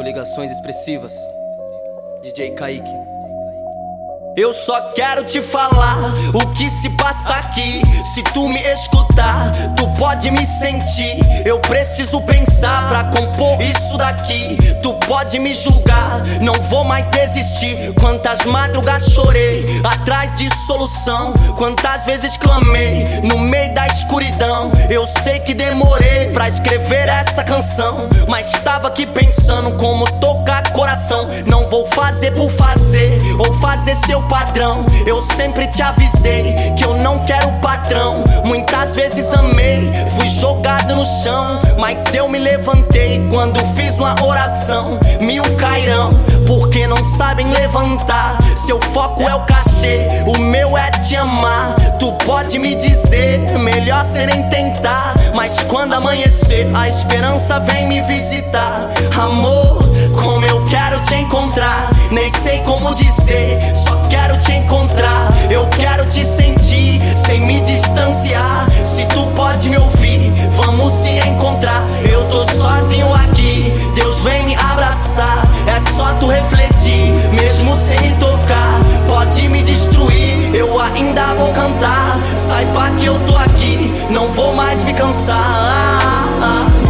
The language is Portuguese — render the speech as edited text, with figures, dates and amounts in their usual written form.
Coligações expressivas, DJ Kaique. Eu só quero te falar o que se passa aqui. Se tu me escutar, tu pode me sentir. Eu preciso pensar pra compor isso daqui. Tu pode me julgar, não vou mais desistir. Quantas madrugas chorei atrás de solução, quantas vezes clamei no meio da escuridão. Eu sei que demorei pra escrever essa canção, mas tava aqui pensando como tocar coração. Não vou fazer por fazer ou fazer seu padrão. Eu sempre te avisei que eu não quero patrão. Muitas vezes amei, fui jogado no chão, mas eu me levantei quando fiz uma oração. Mil cairão porque não sabem levantar. Seu foco é o cachê, o meu é te amar. Tu pode me dizer, melhor cê nem tentar, mas quando amanhecer a esperança vem me visitar. Amor, como eu quero te encontrar, nem sei como dizer, só quero te encontrar. Eu quero te sentir, sem me distanciar. Se tu pode me ouvir, vamos se encontrar. Eu tô sozinho aqui, Deus vem me abraçar. É só tu refletir, mesmo sem me tocar. Pode me destruir, eu ainda vou cantar. Saiba que eu tô aqui, não vou mais me cansar.